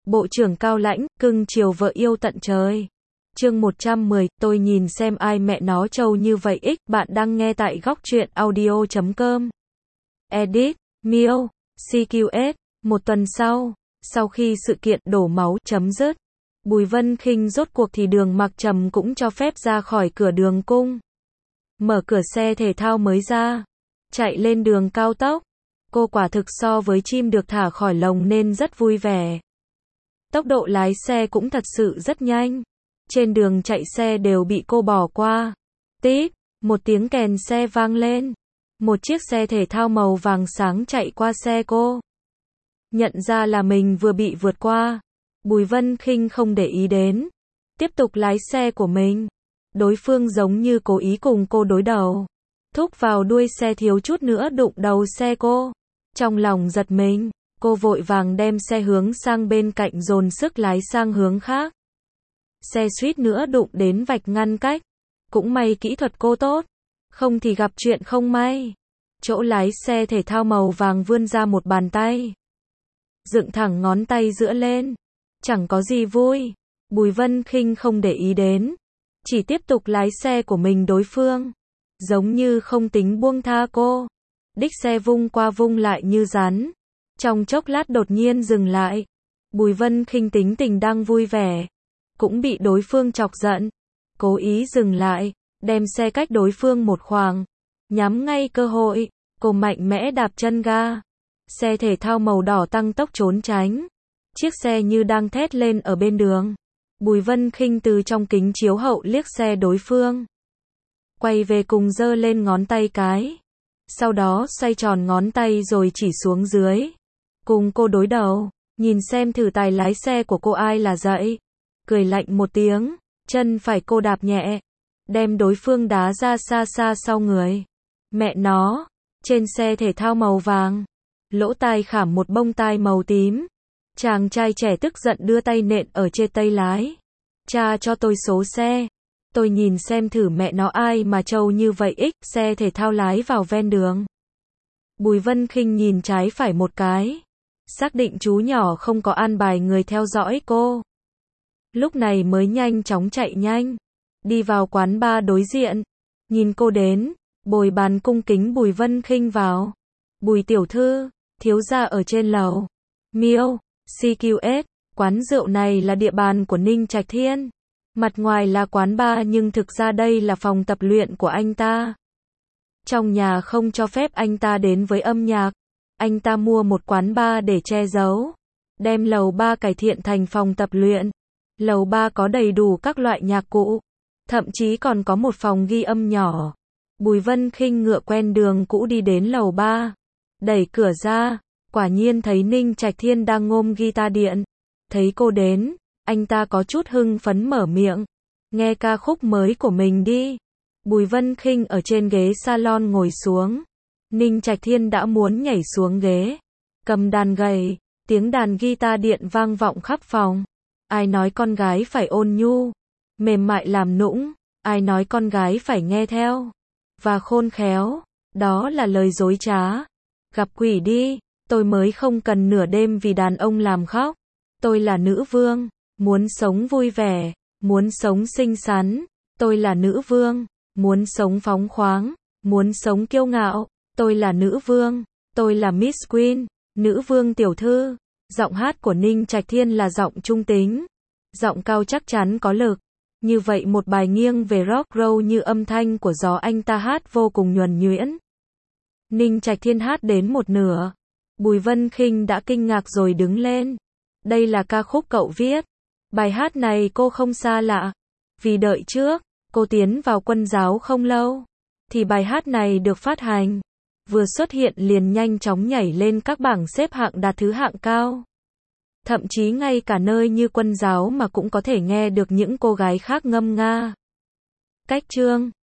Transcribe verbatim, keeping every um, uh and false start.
Bộ trưởng cao lãnh, cưng chiều vợ yêu tận trời. Chương một trăm mười, tôi nhìn xem ai mẹ nó trâu như vậy ích, bạn đang nghe tại góc truyện audio chấm com. Edit, Miêu, xê quy ét, một tuần sau, sau khi sự kiện đổ máu chấm dứt, Bùi Vân Khinh rốt cuộc thì Đường Mặc Trầm cũng cho phép ra khỏi cửa Đường Cung. Mở cửa xe thể thao mới ra, chạy lên đường cao tốc. Cô quả thực so với chim được thả khỏi lồng nên rất vui vẻ. Tốc độ lái xe cũng thật sự rất nhanh. Trên đường chạy xe đều bị cô bỏ qua. Tít, một tiếng kèn xe vang lên. Một chiếc xe thể thao màu vàng sáng chạy qua xe cô. Nhận ra là mình vừa bị vượt qua, Bùi Vân Khinh không để ý đến, tiếp tục lái xe của mình. Đối phương giống như cố ý cùng cô đối đầu. Thúc vào đuôi xe thiếu chút nữa đụng đầu xe cô. Trong lòng giật mình, cô vội vàng đem xe hướng sang bên cạnh dồn sức lái sang hướng khác. Xe suýt nữa đụng đến vạch ngăn cách. Cũng may kỹ thuật cô tốt, không thì gặp chuyện không may. Chỗ lái xe thể thao màu vàng vươn ra một bàn tay, dựng thẳng ngón tay giữa lên. Chẳng có gì vui. Bùi Vân Khinh không để ý đến, chỉ tiếp tục lái xe của mình. Đối phương giống như không tính buông tha cô. Đích xe vung qua vung lại như rắn. Trong chốc lát đột nhiên dừng lại. Bùi Vân Khinh tính tình đang vui vẻ, cũng bị đối phương chọc giận. Cố ý dừng lại, đem xe cách đối phương một khoảng. Nhắm ngay cơ hội, cô mạnh mẽ đạp chân ga. Xe thể thao màu đỏ tăng tốc trốn tránh. Chiếc xe như đang thét lên ở bên đường. Bùi Vân Khinh từ trong kính chiếu hậu liếc xe đối phương. Quay về cùng giơ lên ngón tay cái. Sau đó xoay tròn ngón tay rồi chỉ xuống dưới. Cùng cô đối đầu, nhìn xem thử tài lái xe của cô ai là dậy. Cười lạnh một tiếng, chân phải cô đạp nhẹ, đem đối phương đá ra xa xa sau người. Mẹ nó, trên xe thể thao màu vàng, lỗ tai khảm một bông tai màu tím. Chàng trai trẻ tức giận đưa tay nện ở trên tay lái. Cha cho tôi số xe. Tôi nhìn xem thử mẹ nó ai mà trâu như vậy ích. Xe thể thao lái vào ven đường. Bùi Vân Khinh nhìn trái phải một cái, xác định chú nhỏ không có an bài người theo dõi cô. Lúc này mới nhanh chóng chạy nhanh, đi vào quán bar đối diện. Nhìn cô đến, bồi bàn cung kính Bùi Vân Khinh vào. Bùi tiểu thư, thiếu gia ở trên lầu. Miêu, xê quy ét, quán rượu này là địa bàn của Ninh Trạch Thiên. Mặt ngoài là quán bar nhưng thực ra đây là phòng tập luyện của anh ta. Trong nhà không cho phép anh ta đến với âm nhạc. Anh ta mua một quán bar để che giấu, đem lầu ba cải thiện thành phòng tập luyện. Lầu ba có đầy đủ các loại nhạc cụ, thậm chí còn có một phòng ghi âm nhỏ. Bùi Vân Khinh ngựa quen đường cũ đi đến lầu ba, đẩy cửa ra, quả nhiên thấy Ninh Trạch Thiên đang ôm guitar điện. Thấy cô đến, anh ta có chút hưng phấn mở miệng, nghe ca khúc mới của mình đi. Bùi Vân Khinh ở trên ghế salon ngồi xuống. Ninh Trạch Thiên đã muốn nhảy xuống ghế, cầm đàn gầy, tiếng đàn guitar điện vang vọng khắp phòng. Ai nói con gái phải ôn nhu, mềm mại làm nũng, ai nói con gái phải nghe theo và khôn khéo, đó là lời dối trá. Gặp quỷ đi, tôi mới không cần nửa đêm vì đàn ông làm khóc. Tôi là nữ vương, muốn sống vui vẻ, muốn sống xinh xắn. Tôi là nữ vương, muốn sống phóng khoáng, muốn sống kiêu ngạo. Tôi là nữ vương, tôi là Miss Queen, nữ vương tiểu thư. Giọng hát của Ninh Trạch Thiên là giọng trung tính, giọng cao chắc chắn có lực. Như vậy một bài nghiêng về rock roll như âm thanh của gió anh ta hát vô cùng nhuần nhuyễn. Ninh Trạch Thiên hát đến một nửa, Bùi Vân Khinh đã kinh ngạc rồi đứng lên. Đây là ca khúc cậu viết. Bài hát này cô không xa lạ, vì đợi trước, cô tiến vào quân giáo không lâu, thì bài hát này được phát hành. Vừa xuất hiện liền nhanh chóng nhảy lên các bảng xếp hạng đạt thứ hạng cao. Thậm chí ngay cả nơi như quân giáo mà cũng có thể nghe được những cô gái khác ngâm nga. Cách chương